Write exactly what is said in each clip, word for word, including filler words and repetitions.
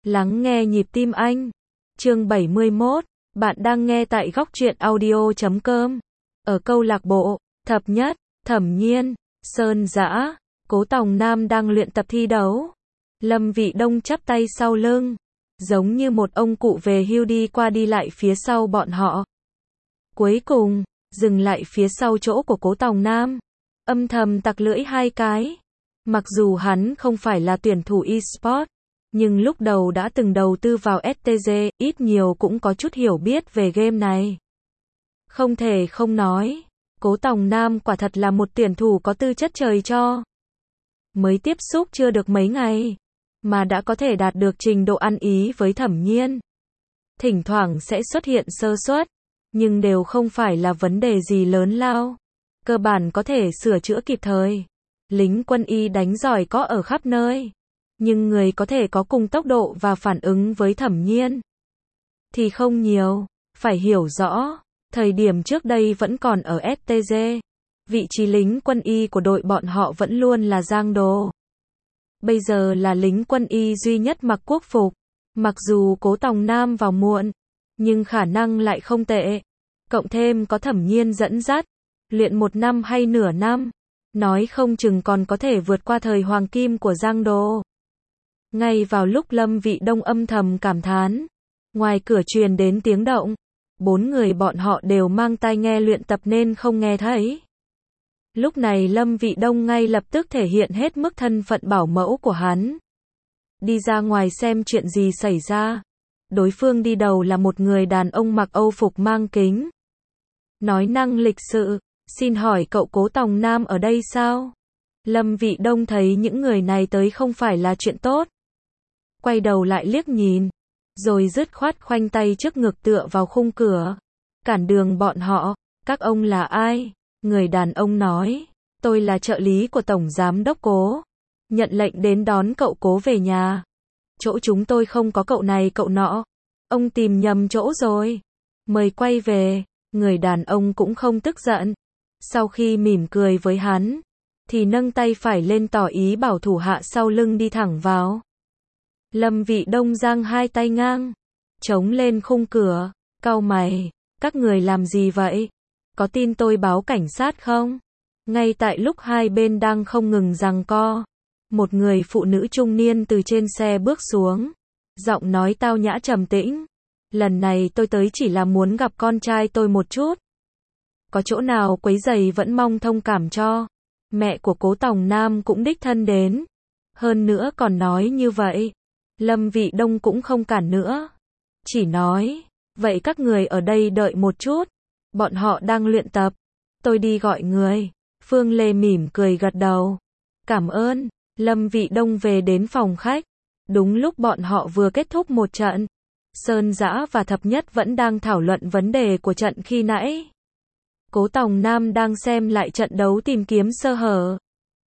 Lắng nghe nhịp tim anh. Chương bảy mươi mốt. Bạn đang nghe tại góc truyện audio chấm com. Ở câu lạc bộ, Thập Nhất, Thẩm Nhiên, Sơn Dã, Cố Tòng Nam đang luyện tập thi đấu. Lâm Vị Đông chắp tay sau lưng, giống như một ông cụ về hưu đi qua đi lại phía sau bọn họ. Cuối cùng, dừng lại phía sau chỗ của Cố Tòng Nam, âm thầm tặc lưỡi hai cái. Mặc dù hắn không phải là tuyển thủ e-sport, nhưng lúc đầu đã từng đầu tư vào ét tê giê, ít nhiều cũng có chút hiểu biết về game này. Không thể không nói, Cố Tòng Nam quả thật là một tuyển thủ có tư chất trời cho. Mới tiếp xúc chưa được mấy ngày, mà đã có thể đạt được trình độ ăn ý với Thẩm Nhiên. Thỉnh thoảng sẽ xuất hiện sơ suất, nhưng đều không phải là vấn đề gì lớn lao. Cơ bản có thể sửa chữa kịp thời. Lính quân y đánh giỏi có ở khắp nơi, nhưng người có thể có cùng tốc độ và phản ứng với Thẩm Nhiên thì không nhiều. Phải hiểu rõ, thời điểm trước đây vẫn còn ở ét tê giê, vị trí lính quân y của đội bọn họ vẫn luôn là Giang Đồ. Bây giờ là lính quân y duy nhất mặc quốc phục. Mặc dù Cố Tòng Nam vào muộn, nhưng khả năng lại không tệ. Cộng thêm có Thẩm Nhiên dẫn dắt, luyện một năm hay nửa năm, nói không chừng còn có thể vượt qua thời hoàng kim của Giang Đồ. Ngay vào lúc Lâm Vị Đông âm thầm cảm thán, ngoài cửa truyền đến tiếng động. Bốn người bọn họ đều mang tai nghe luyện tập nên không nghe thấy. Lúc này Lâm Vị Đông ngay lập tức thể hiện hết mức thân phận bảo mẫu của hắn. Đi ra ngoài xem chuyện gì xảy ra. Đối phương đi đầu là một người đàn ông mặc Âu phục mang kính. Nói năng lịch sự, xin hỏi cậu Cố Tòng Nam ở đây sao? Lâm Vị Đông thấy những người này tới không phải là chuyện tốt. Quay đầu lại liếc nhìn, rồi dứt khoát khoanh tay trước ngực tựa vào khung cửa. Cản đường bọn họ, các ông là ai? Người đàn ông nói, tôi là trợ lý của Tổng Giám Đốc Cố. Nhận lệnh đến đón cậu Cố về nhà. Chỗ chúng tôi không có cậu này cậu nọ. Ông tìm nhầm chỗ rồi. Mời quay về. Người đàn ông cũng không tức giận. Sau khi mỉm cười với hắn, thì nâng tay phải lên tỏ ý bảo thủ hạ sau lưng đi thẳng vào. Lâm Vị Đông giang hai tay ngang, chống lên khung cửa, cau mày, các người làm gì vậy? Có tin tôi báo cảnh sát không? Ngay tại lúc hai bên đang không ngừng giằng co, một người phụ nữ trung niên từ trên xe bước xuống, giọng nói tao nhã trầm tĩnh. Lần này tôi tới chỉ là muốn gặp con trai tôi một chút. Có chỗ nào quấy rầy vẫn mong thông cảm cho. Mẹ của Cố Tòng Nam cũng đích thân đến. Hơn nữa còn nói như vậy. Lâm Vị Đông cũng không cản nữa. Chỉ nói, vậy các người ở đây đợi một chút. Bọn họ đang luyện tập. Tôi đi gọi người. Phương Lê mỉm cười gật đầu. Cảm ơn. Lâm Vị Đông về đến phòng khách. Đúng lúc bọn họ vừa kết thúc một trận. Sơn Dã và Thập Nhất vẫn đang thảo luận vấn đề của trận khi nãy. Cố Tòng Nam đang xem lại trận đấu tìm kiếm sơ hở.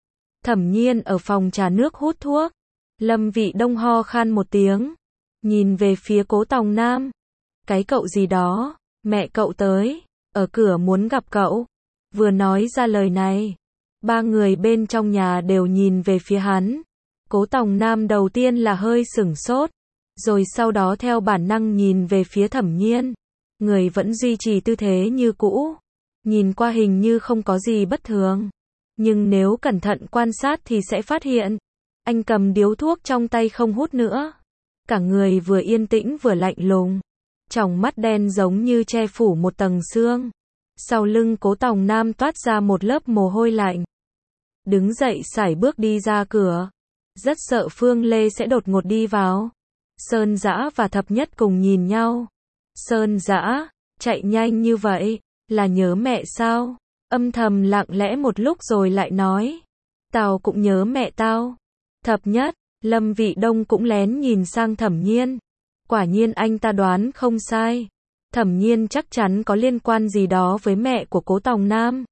Thẩm Nhiên ở phòng trà nước hút thuốc. Lâm Vị Đông ho khan một tiếng, nhìn về phía Cố Tòng Nam. Cái cậu gì đó, mẹ cậu tới, ở cửa muốn gặp cậu. Vừa nói ra lời này, ba người bên trong nhà đều nhìn về phía hắn. Cố Tòng Nam đầu tiên là hơi sửng sốt, rồi sau đó theo bản năng nhìn về phía Thẩm Nhiên. Người vẫn duy trì tư thế như cũ, nhìn qua hình như không có gì bất thường, nhưng nếu cẩn thận quan sát thì sẽ phát hiện, anh cầm điếu thuốc trong tay không hút nữa. Cả người vừa yên tĩnh vừa lạnh lùng, tròng mắt đen giống như che phủ một tầng sương. Sau lưng Cố Tòng Nam toát ra một lớp mồ hôi lạnh. Đứng dậy sải bước đi ra cửa, rất sợ Phương Lê sẽ đột ngột đi vào. Sơn Dã và Thập Nhất cùng nhìn nhau. Sơn Dã, chạy nhanh như vậy, là nhớ mẹ sao? Âm thầm lặng lẽ một lúc rồi lại nói, tao cũng nhớ mẹ tao. Thập Nhất, Lâm Vị Đông cũng lén nhìn sang Thẩm Nhiên. Quả nhiên anh ta đoán không sai. Thẩm Nhiên chắc chắn có liên quan gì đó với mẹ của Cố Tòng Nam.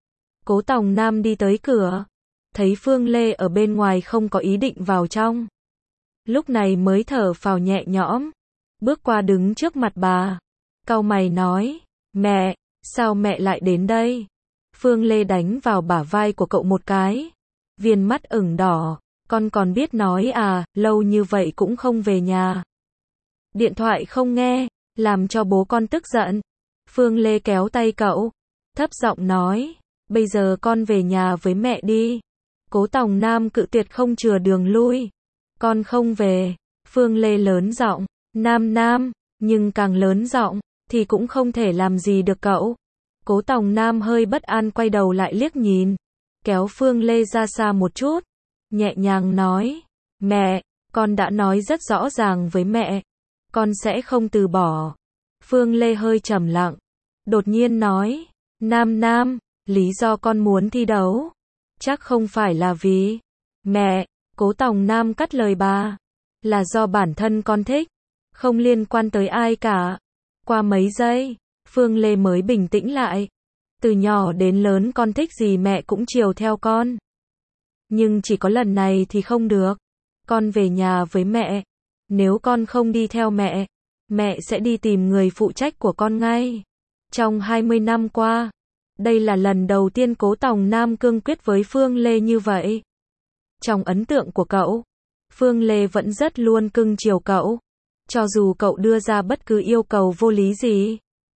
Cố Tòng Nam đi tới cửa, thấy Phương Lê ở bên ngoài không có ý định vào trong. Lúc này mới thở phào nhẹ nhõm, bước qua đứng trước mặt bà, cau mày nói, mẹ, sao mẹ lại đến đây? Phương Lê đánh vào bả vai của cậu một cái, viên mắt ửng đỏ, con còn biết nói à, lâu như vậy cũng không về nhà. Điện thoại không nghe, làm cho bố con tức giận. Phương Lê kéo tay cậu, thấp giọng nói, bây giờ con về nhà với mẹ đi. Cố Tòng Nam cự tuyệt không chừa đường lui. Con không về. Phương Lê lớn giọng, Nam Nam, nhưng càng lớn giọng, thì cũng không thể làm gì được cậu. Cố Tòng Nam hơi bất an quay đầu lại liếc nhìn, kéo Phương Lê ra xa một chút, nhẹ nhàng nói, mẹ, con đã nói rất rõ ràng với mẹ, con sẽ không từ bỏ. Phương Lê hơi trầm lặng, đột nhiên nói, Nam Nam, lý do con muốn thi đấu, chắc không phải là vì mẹ. Cố Tòng Nam cắt lời bà, là do bản thân con thích, không liên quan tới ai cả. Qua mấy giây, Phương Lê mới bình tĩnh lại. Từ nhỏ đến lớn con thích gì mẹ cũng chiều theo con. Nhưng chỉ có lần này thì không được. Con về nhà với mẹ. Nếu con không đi theo mẹ, mẹ sẽ đi tìm người phụ trách của con ngay. Trong hai mươi năm qua, đây là lần đầu tiên Cố Tòng Nam cương quyết với Phương Lê như vậy. Trong ấn tượng của cậu, Phương Lê vẫn rất luôn cưng chiều cậu. Cho dù cậu đưa ra bất cứ yêu cầu vô lý gì,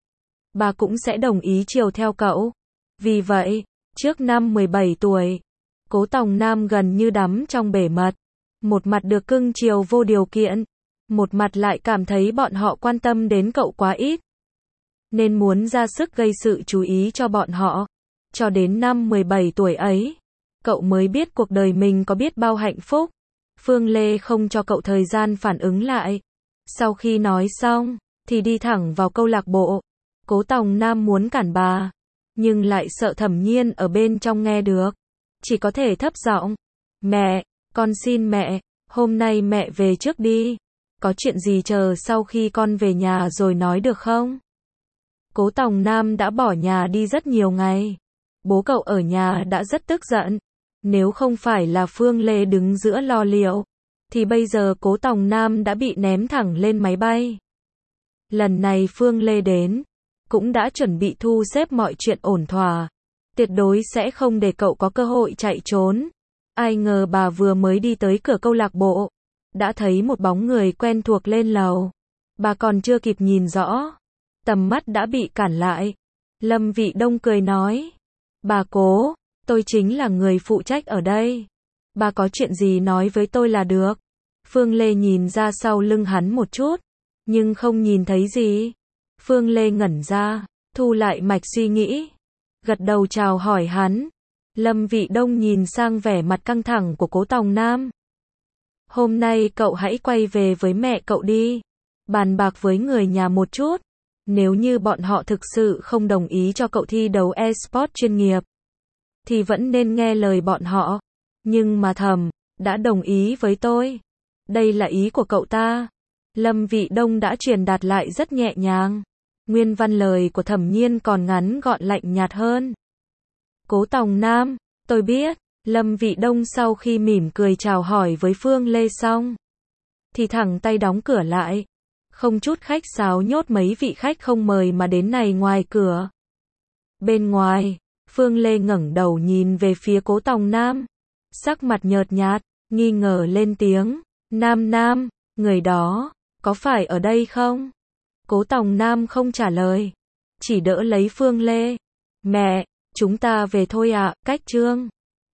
bà cũng sẽ đồng ý chiều theo cậu. Vì vậy, trước năm mười bảy tuổi, Cố Tòng Nam gần như đắm trong bể mật. Một mặt được cưng chiều vô điều kiện, một mặt lại cảm thấy bọn họ quan tâm đến cậu quá ít, nên muốn ra sức gây sự chú ý cho bọn họ. Cho đến năm mười bảy tuổi ấy, cậu mới biết cuộc đời mình có biết bao hạnh phúc. Phương Lê không cho cậu thời gian phản ứng lại. Sau khi nói xong, thì đi thẳng vào câu lạc bộ. Cố Tòng Nam muốn cản bà, nhưng lại sợ Thẩm Nhiên ở bên trong nghe được. Chỉ có thể thấp giọng, mẹ, con xin mẹ, hôm nay mẹ về trước đi. Có chuyện gì chờ sau khi con về nhà rồi nói được không? Cố Tòng Nam đã bỏ nhà đi rất nhiều ngày. Bố cậu ở nhà đã rất tức giận. Nếu không phải là Phương Lê đứng giữa lo liệu, thì bây giờ Cố Tòng Nam đã bị ném thẳng lên máy bay. Lần này Phương Lê đến, cũng đã chuẩn bị thu xếp mọi chuyện ổn thỏa. Tuyệt đối sẽ không để cậu có cơ hội chạy trốn. Ai ngờ bà vừa mới đi tới cửa câu lạc bộ, đã thấy một bóng người quen thuộc lên lầu. Bà còn chưa kịp nhìn rõ, tầm mắt đã bị cản lại. Lâm Vị Đông cười nói, bà Cố, tôi chính là người phụ trách ở đây. Bà có chuyện gì nói với tôi là được. Phương Lê nhìn ra sau lưng hắn một chút, nhưng không nhìn thấy gì. Phương Lê ngẩn ra, thu lại mạch suy nghĩ, gật đầu chào hỏi hắn. Lâm Vị Đông nhìn sang vẻ mặt căng thẳng của Cố Tòng Nam. Hôm nay cậu hãy quay về với mẹ cậu đi, bàn bạc với người nhà một chút. Nếu như bọn họ thực sự không đồng ý cho cậu thi đấu e-sport chuyên nghiệp, thì vẫn nên nghe lời bọn họ. Nhưng mà Thẩm đã đồng ý với tôi. Đây là ý của cậu ta. Lâm Vị Đông đã truyền đạt lại rất nhẹ nhàng. Nguyên văn lời của Thẩm Nhiên còn ngắn gọn lạnh nhạt hơn. Cố Tòng Nam, tôi biết. Lâm Vị Đông sau khi mỉm cười chào hỏi với Phương Lê xong, thì thẳng tay đóng cửa lại. Không chút khách sáo nhốt mấy vị khách không mời mà đến này ngoài cửa. Bên ngoài, Phương Lê ngẩng đầu nhìn về phía Cố Tòng Nam. Sắc mặt nhợt nhạt, nghi ngờ lên tiếng. Nam Nam, người đó, có phải ở đây không? Cố Tòng Nam không trả lời, chỉ đỡ lấy Phương Lê. Mẹ, chúng ta về thôi ạ, cách trương.